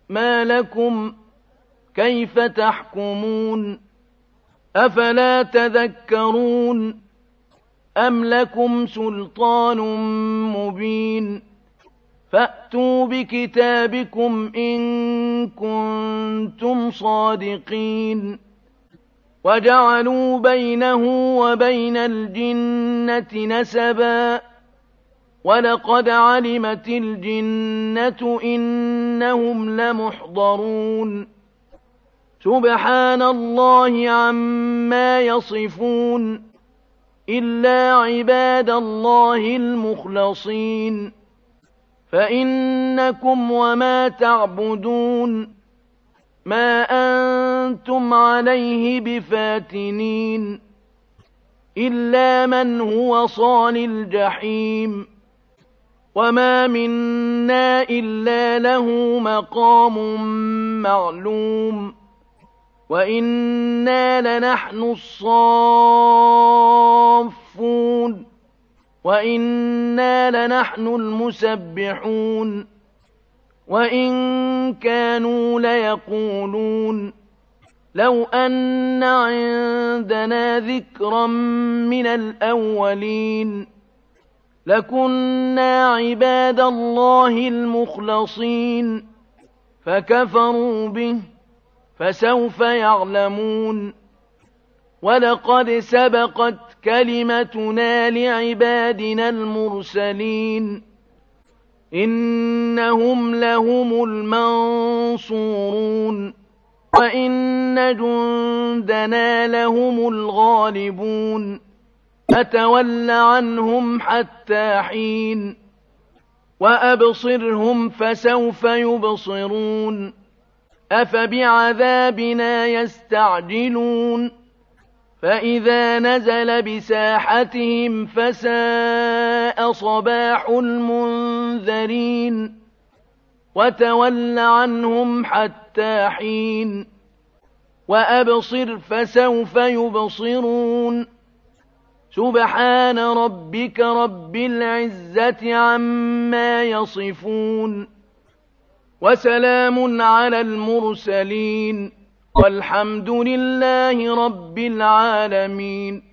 ما لكم كيف تحكمون أفلا تذكرون أم لكم سلطان مبين فأتوا بكتابكم إن كنتم صادقين وجعلوا بينه وبين الجنة نسبا ولقد علمت الجنة إنهم لمحضرون سبحان الله عما يصفون إلا عباد الله المخلصين فإنكم وما تعبدون ما أنتم عليه بفاتنين إلا من هو صال الجحيم وما منا إلا له مقام معلوم وإنا لنحن الصافون وإنا لنحن المسبحون وإن كانوا ليقولون لو أن عندنا ذكرا من الأولين لكنا عباد الله المخلصين فكفروا به فسوف يعلمون ولقد سبقت كلمتنا لعبادنا المرسلين إنهم لهم المنصورون وإن جندنا لهم الغالبون فتول عنهم حتى حين وأبصرهم فسوف يبصرون أفبعذابنا يستعجلون فإذا نزل بساحتهم فساء صباح المنذرين وتول عنهم حتى حين وأبصر فسوف يبصرون سبحان ربك رب العزة عما يصفون وسلام على المرسلين والحمد لله رب العالمين